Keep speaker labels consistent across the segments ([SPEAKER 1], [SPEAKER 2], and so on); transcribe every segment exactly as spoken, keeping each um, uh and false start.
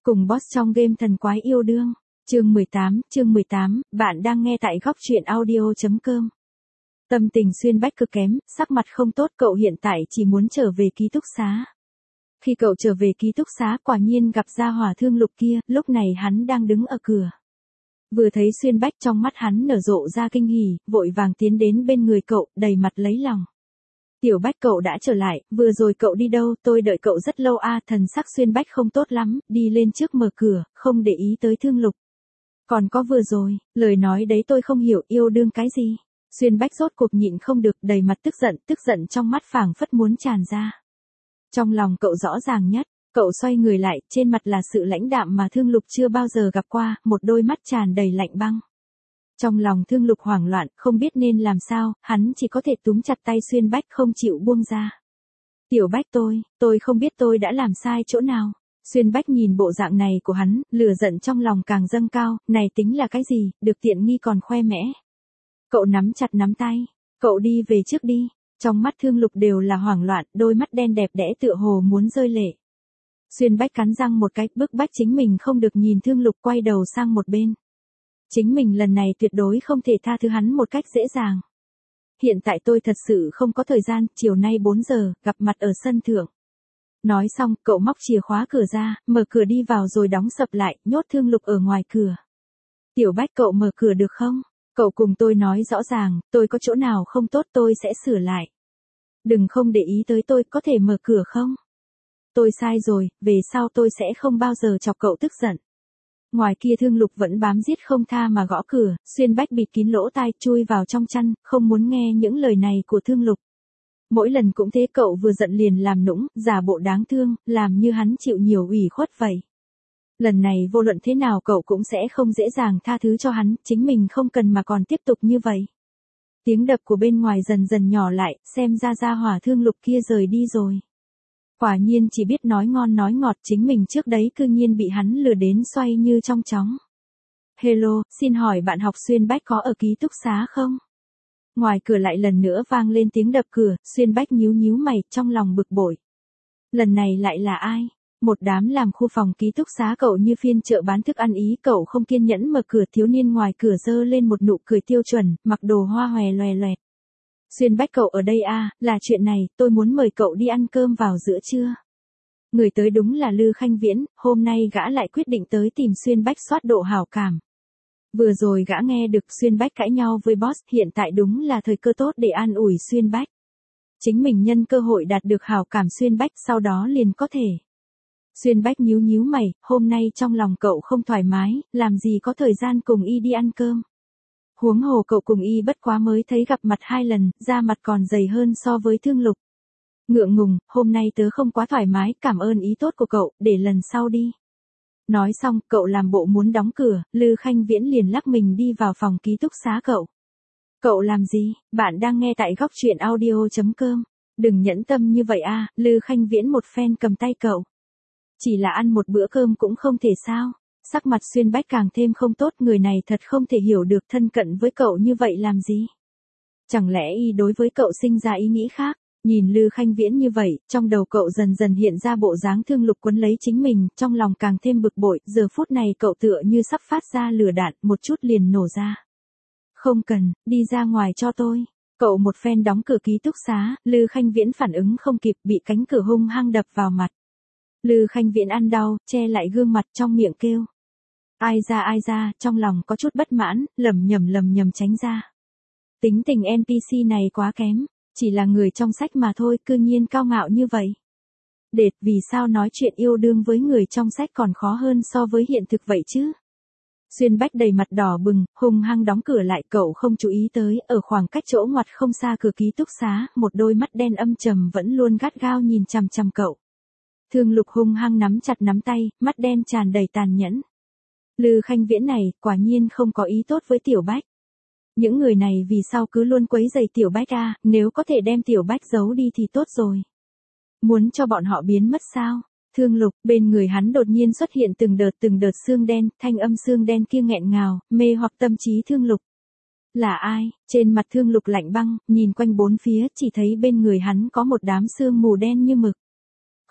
[SPEAKER 1] Cùng boss trong game thần quái yêu đương. Chương mười tám, chương mười tám, bạn đang nghe tại góc truyện audio chấm com. Tâm tình Xuyên Bách cực kém, sắc mặt không tốt, cậu hiện tại chỉ muốn trở về ký túc xá. Khi cậu trở về ký túc xá quả nhiên gặp ra hỏa Thương Lục kia, lúc này hắn đang đứng ở cửa. Vừa thấy Xuyên Bách trong mắt hắn nở rộ ra kinh hỉ, vội vàng tiến đến bên người cậu, đầy mặt lấy lòng. Tiểu Bách cậu đã trở lại, vừa rồi cậu đi đâu, tôi đợi cậu rất lâu a. Thần sắc Xuyên Bách không tốt lắm, đi lên trước mở cửa, không để ý tới Thương Lục. Còn có vừa rồi, lời nói đấy tôi không hiểu, yêu đương cái gì. Xuyên Bách rốt cuộc nhịn không được, đầy mặt tức giận, tức giận trong mắt phảng phất muốn tràn ra. Trong lòng cậu rõ ràng nhất, cậu xoay người lại, trên mặt là sự lãnh đạm mà Thương Lục chưa bao giờ gặp qua, một đôi mắt tràn đầy lạnh băng. Trong lòng Thương Lục hoảng loạn, không biết nên làm sao, hắn chỉ có thể túm chặt tay Xuyên Bách không chịu buông ra. Tiểu Bách tôi, tôi không biết tôi đã làm sai chỗ nào. Xuyên Bách nhìn bộ dạng này của hắn, lửa giận trong lòng càng dâng cao, này tính là cái gì, được tiện nghi còn khoe mẽ. Cậu nắm chặt nắm tay, cậu đi về trước đi. Trong mắt Thương Lục đều là hoảng loạn, đôi mắt đen đẹp đẽ tựa hồ muốn rơi lệ. Xuyên Bách cắn răng một cái, bức bách chính mình không được nhìn Thương Lục, quay đầu sang một bên. Chính mình lần này tuyệt đối không thể tha thứ hắn một cách dễ dàng. Hiện tại tôi thật sự không có thời gian, chiều nay bốn giờ, gặp mặt ở sân thượng. Nói xong, cậu móc chìa khóa cửa ra, mở cửa đi vào rồi đóng sập lại, nhốt Thương Lục ở ngoài cửa. Tiểu Bách cậu mở cửa được không? Cậu cùng tôi nói rõ ràng, tôi có chỗ nào không tốt tôi sẽ sửa lại. Đừng không để ý tới tôi, có thể mở cửa không? Tôi sai rồi, về sau tôi sẽ không bao giờ chọc cậu tức giận. Ngoài kia Thương Lục vẫn bám giết không tha mà gõ cửa, Xuyên Bách bịt kín lỗ tai, chui vào trong chăn, không muốn nghe những lời này của Thương Lục. Mỗi lần cũng thế, cậu vừa giận liền làm nũng, giả bộ đáng thương, làm như hắn chịu nhiều ủy khuất vậy. Lần này vô luận thế nào cậu cũng sẽ không dễ dàng tha thứ cho hắn, chính mình không cần mà còn tiếp tục như vậy. Tiếng đập của bên ngoài dần dần nhỏ lại, xem ra gia hỏa Thương Lục kia rời đi rồi. Quả nhiên chỉ biết nói ngon nói ngọt, chính mình trước đấy cư nhiên bị hắn lừa đến xoay như trong chóng. Hello, xin hỏi bạn học Xuyên Bách có ở ký túc xá không? Ngoài cửa lại lần nữa vang lên tiếng đập cửa, Xuyên Bách nhíu nhíu mày, trong lòng bực bội. Lần này lại là ai? Một đám làm khu phòng ký túc xá cậu như phiên chợ bán thức ăn ý, cậu không kiên nhẫn mở cửa, thiếu niên ngoài cửa giơ lên một nụ cười tiêu chuẩn, mặc đồ hoa hòe loè loẹt. Xuyên Bách cậu ở đây à, là chuyện này, tôi muốn mời cậu đi ăn cơm vào giữa trưa. Người tới đúng là Lư Khanh Viễn, hôm nay gã lại quyết định tới tìm Xuyên Bách soát độ hảo cảm. Vừa rồi gã nghe được Xuyên Bách cãi nhau với boss, hiện tại đúng là thời cơ tốt để an ủi Xuyên Bách. Chính mình nhân cơ hội đạt được hảo cảm Xuyên Bách, sau đó liền có thể. Xuyên Bách nhíu nhíu mày, hôm nay trong lòng cậu không thoải mái, làm gì có thời gian cùng y đi ăn cơm. Huống hồ cậu cùng y bất quá mới thấy gặp mặt hai lần, da mặt còn dày hơn so với Thương Lục. Ngượng ngùng, hôm nay tớ không quá thoải mái, cảm ơn ý tốt của cậu, để lần sau đi. Nói xong, cậu làm bộ muốn đóng cửa, Lư Khanh Viễn liền lắc mình đi vào phòng ký túc xá cậu. Cậu làm gì? Bạn đang nghe tại góc truyện audio chấm com. Đừng nhẫn tâm như vậy a. Lư Khanh Viễn một phen cầm tay cậu. Chỉ là ăn một bữa cơm cũng không thể sao? Sắc mặt Xuyên Bách càng thêm không tốt, người này thật không thể hiểu được thân cận với cậu như vậy làm gì. Chẳng lẽ y đối với cậu sinh ra ý nghĩ khác? Nhìn Lư Khanh Viễn như vậy, trong đầu cậu dần dần hiện ra bộ dáng Thương Lục quấn lấy chính mình, trong lòng càng thêm bực bội, giờ phút này cậu tựa như sắp phát ra lửa đạn, một chút liền nổ ra. Không cần, đi ra ngoài cho tôi. Cậu một phen đóng cửa ký túc xá, Lư Khanh Viễn phản ứng không kịp, bị cánh cửa hung hăng đập vào mặt. Lư Khanh Viễn ăn đau, che lại gương mặt, trong miệng kêu. Ai ra ai ra, trong lòng có chút bất mãn, lầm nhầm lầm nhầm tránh ra. Tính tình en pê xê này quá kém, chỉ là người trong sách mà thôi, cư nhiên cao ngạo như vậy. Đệt, vì sao nói chuyện yêu đương với người trong sách còn khó hơn so với hiện thực vậy chứ? Xuyên Bách đầy mặt đỏ bừng, hung hăng đóng cửa lại, cậu không chú ý tới, ở khoảng cách chỗ ngoặt không xa cửa ký túc xá, một đôi mắt đen âm trầm vẫn luôn gắt gao nhìn chằm chằm cậu. Thương Lục hung hăng nắm chặt nắm tay, mắt đen tràn đầy tàn nhẫn. Lư Khanh Viễn này, quả nhiên không có ý tốt với Tiểu Bách. Những người này vì sao cứ luôn quấy rầy Tiểu Bách à, nếu có thể đem Tiểu Bách giấu đi thì tốt rồi. Muốn cho bọn họ biến mất sao? Thương Lục, bên người hắn đột nhiên xuất hiện từng đợt từng đợt xương đen, thanh âm xương đen kia nghẹn ngào, mê hoặc tâm trí Thương Lục. Là ai? Trên mặt Thương Lục lạnh băng, nhìn quanh bốn phía, chỉ thấy bên người hắn có một đám sương mù đen như mực.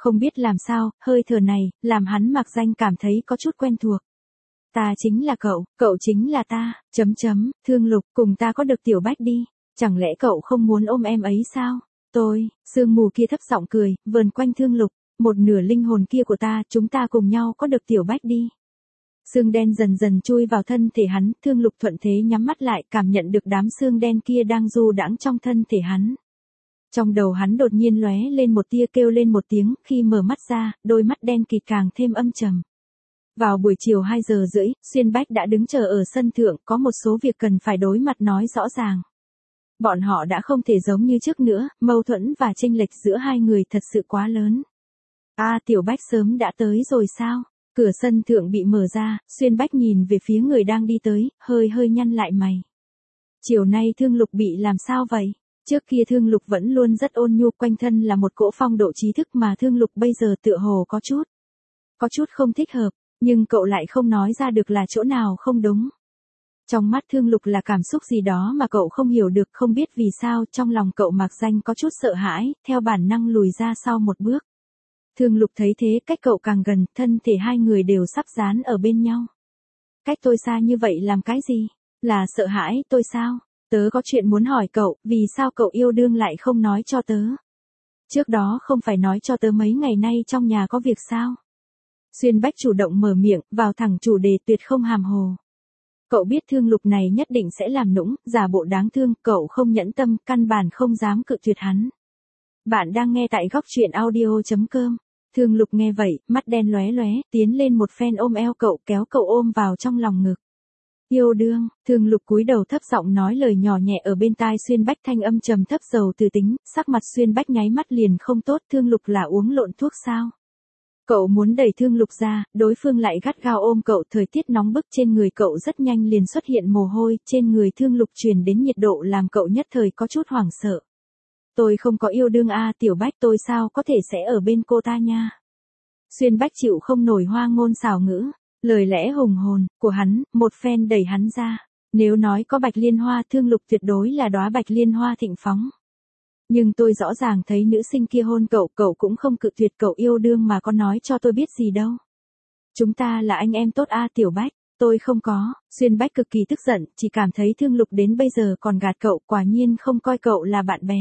[SPEAKER 1] Không biết làm sao, hơi thở này, làm hắn mặc danh cảm thấy có chút quen thuộc. Ta chính là cậu, cậu chính là ta, chấm chấm, Thương Lục, cùng ta có được Tiểu Bách đi. Chẳng lẽ cậu không muốn ôm em ấy sao? Tôi, sương mù kia thấp giọng cười, vờn quanh Thương Lục, một nửa linh hồn kia của ta, chúng ta cùng nhau có được Tiểu Bách đi. Xương đen dần dần chui vào thân thể hắn, Thương Lục thuận thế nhắm mắt lại, cảm nhận được đám xương đen kia đang du đãng trong thân thể hắn. Trong đầu hắn đột nhiên lóe lên một tia, kêu lên một tiếng, khi mở mắt ra, đôi mắt đen kịt càng thêm âm trầm. Vào buổi chiều hai giờ rưỡi, Xuyên Bách đã đứng chờ ở sân thượng, có một số việc cần phải đối mặt nói rõ ràng. Bọn họ đã không thể giống như trước nữa, mâu thuẫn và chênh lệch giữa hai người thật sự quá lớn. A à, Tiểu Bách sớm đã tới rồi sao? Cửa sân thượng bị mở ra, Xuyên Bách nhìn về phía người đang đi tới, hơi hơi nhăn lại mày. Chiều nay Thương Lục bị làm sao vậy? Trước kia Thương Lục vẫn luôn rất ôn nhu, quanh thân là một cỗ phong độ trí thức, mà Thương Lục bây giờ tựa hồ có chút. Có chút không thích hợp, nhưng cậu lại không nói ra được là chỗ nào không đúng. Trong mắt Thương Lục là cảm xúc gì đó mà cậu không hiểu được, không biết vì sao trong lòng cậu mặc danh có chút sợ hãi, theo bản năng lùi ra sau một bước. Thương Lục thấy thế, cách cậu càng gần, thân thể hai người đều sắp dán ở bên nhau. Cách tôi xa như vậy làm cái gì? Là sợ hãi tôi sao? Tớ có chuyện muốn hỏi cậu, vì sao cậu yêu đương lại không nói cho tớ? Trước đó không phải nói cho tớ mấy ngày nay trong nhà có việc sao? Xuyên Bách chủ động mở miệng, vào thẳng chủ đề, tuyệt không hàm hồ. Cậu biết Thương Lục này nhất định sẽ làm nũng, giả bộ đáng thương, cậu không nhẫn tâm, căn bản không dám cự tuyệt hắn. Bạn đang nghe tại góc truyện audio chấm com. Thương Lục nghe vậy, mắt đen lóe lóe, tiến lên một phen ôm eo cậu, kéo cậu ôm vào trong lòng ngực. Yêu đương, Thương Lục cúi đầu thấp giọng nói lời nhỏ nhẹ ở bên tai Xuyên Bách, thanh âm trầm thấp giàu từ tính, sắc mặt Xuyên Bách nháy mắt liền không tốt. Thương Lục là uống lộn thuốc sao? Cậu muốn đẩy Thương Lục ra, đối phương lại gắt gao ôm cậu, thời tiết nóng bức trên người cậu rất nhanh liền xuất hiện mồ hôi, trên người Thương Lục truyền đến nhiệt độ làm cậu nhất thời có chút hoảng sợ. Tôi không có yêu đương a, Tiểu Bách, tôi sao có thể sẽ ở bên cô ta nha. Xuyên Bách chịu không nổi hoa ngôn xảo ngữ, lời lẽ hùng hồn của hắn, một phen đẩy hắn ra. Nếu nói có bạch liên hoa, Thương Lục tuyệt đối là đóa bạch liên hoa thịnh phóng. Nhưng tôi rõ ràng thấy nữ sinh kia hôn cậu, cậu cũng không cự tuyệt, cậu yêu đương mà có nói cho tôi biết gì đâu. Chúng ta là anh em tốt a, Tiểu Bách, tôi không có. Xuyên Bách cực kỳ tức giận, chỉ cảm thấy Thương Lục đến bây giờ còn gạt cậu, quả nhiên không coi cậu là bạn bè.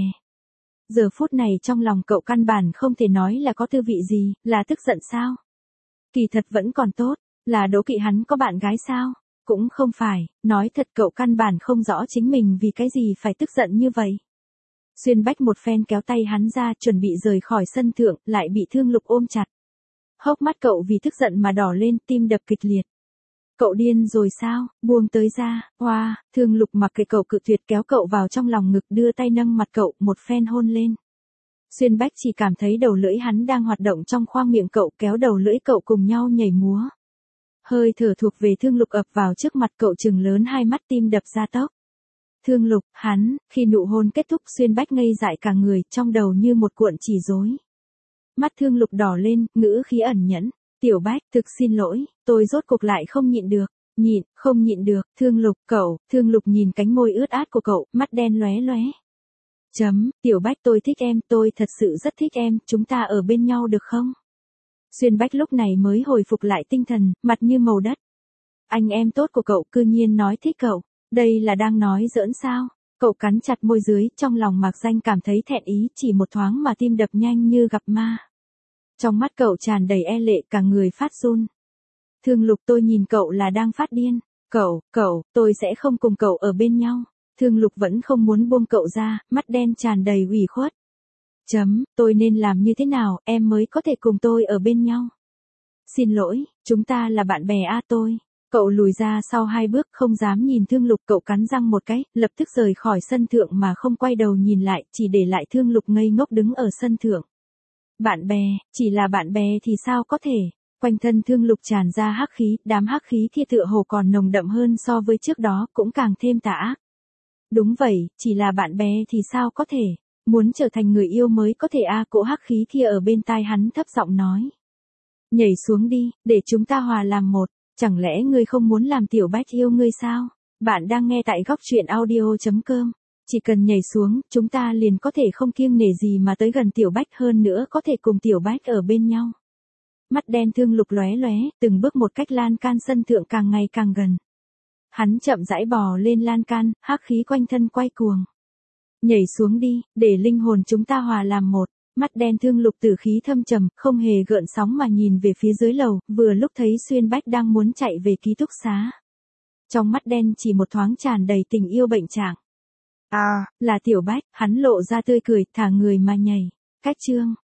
[SPEAKER 1] Giờ phút này trong lòng cậu căn bản không thể nói là có tư vị gì, là tức giận sao? Kỳ thật vẫn còn tốt, là đố kỵ hắn có bạn gái sao? Cũng không phải, nói thật cậu căn bản không rõ chính mình vì cái gì phải tức giận như vậy. Xuyên Bách một phen kéo tay hắn ra, chuẩn bị rời khỏi sân thượng, lại bị Thương Lục ôm chặt. Hốc mắt cậu vì tức giận mà đỏ lên, tim đập kịch liệt. Cậu điên rồi sao, buông tới ra, hoa, wow. Thương Lục mặc kệ cậu cự tuyệt, kéo cậu vào trong lòng ngực, đưa tay nâng mặt cậu, một phen hôn lên. Xuyên Bách chỉ cảm thấy đầu lưỡi hắn đang hoạt động trong khoang miệng cậu, kéo đầu lưỡi cậu cùng nhau nhảy múa. Hơi thở thuộc về Thương Lục ập vào trước mặt cậu, trừng lớn hai mắt, tim đập ra tốc. Thương Lục, hắn, khi nụ hôn kết thúc, Xuyên Bách ngây dại cả người, trong đầu như một cuộn chỉ rối. Mắt Thương Lục đỏ lên, ngữ khí ẩn nhẫn. Tiểu Bách, thực xin lỗi, tôi rốt cuộc lại không nhịn được. Nhịn, không nhịn được, Thương Lục, cậu, Thương Lục nhìn cánh môi ướt át của cậu, mắt đen lóe lóe. Chấm, Tiểu Bách, tôi thích em, tôi thật sự rất thích em, chúng ta ở bên nhau được không? Xuyên Bách lúc này mới hồi phục lại tinh thần, mặt như màu đất. Anh em tốt của cậu cư nhiên nói thích cậu, đây là đang nói giỡn sao? Cậu cắn chặt môi dưới, trong lòng mạc danh cảm thấy thẹn ý, chỉ một thoáng mà tim đập nhanh như gặp ma. Trong mắt cậu tràn đầy e lệ, cả người phát run. Thương Lục, tôi nhìn cậu là đang phát điên. Cậu, cậu, tôi sẽ không cùng cậu ở bên nhau. Thương Lục vẫn không muốn buông cậu ra, mắt đen tràn đầy ủy khuất. Chấm, tôi nên làm như thế nào, em mới có thể cùng tôi ở bên nhau? Xin lỗi, chúng ta là bạn bè a tôi. Cậu lùi ra sau hai bước, không dám nhìn Thương Lục, cậu cắn răng một cái, lập tức rời khỏi sân thượng mà không quay đầu nhìn lại, chỉ để lại Thương Lục ngây ngốc đứng ở sân thượng. Bạn bè, chỉ là bạn bè thì sao có thể? Quanh thân Thương Lục tràn ra hắc khí, đám hắc khí kia tựa hồ còn nồng đậm hơn so với trước đó, cũng càng thêm tà ác. Đúng vậy, chỉ là bạn bè thì sao có thể? Muốn trở thành người yêu mới có thể a à, cỗ hắc khí kia ở bên tai hắn thấp giọng nói. Nhảy xuống đi, để chúng ta hòa làm một, chẳng lẽ ngươi không muốn làm Tiểu Bách yêu ngươi sao? Bạn đang nghe tại góc truyện audio chấm com. Chỉ cần nhảy xuống, chúng ta liền có thể không kiêng nể gì mà tới gần Tiểu Bách, hơn nữa có thể cùng Tiểu Bách ở bên nhau. Mắt đen thương lục lóe lóe, từng bước một cách lan can sân thượng càng ngày càng gần. Hắn chậm rãi bò lên lan can, hắc khí quanh thân quay cuồng. Nhảy xuống đi, để linh hồn chúng ta hòa làm một. Mắt đen thương lục tử khí thâm trầm, không hề gợn sóng mà nhìn về phía dưới lầu, vừa lúc thấy Xuyên Bách đang muốn chạy về ký túc xá. Trong mắt đen chỉ một thoáng tràn đầy tình yêu bệnh trạng. À, là Tiểu Bách, hắn lộ ra tươi cười, thả người mà nhảy. Cách chương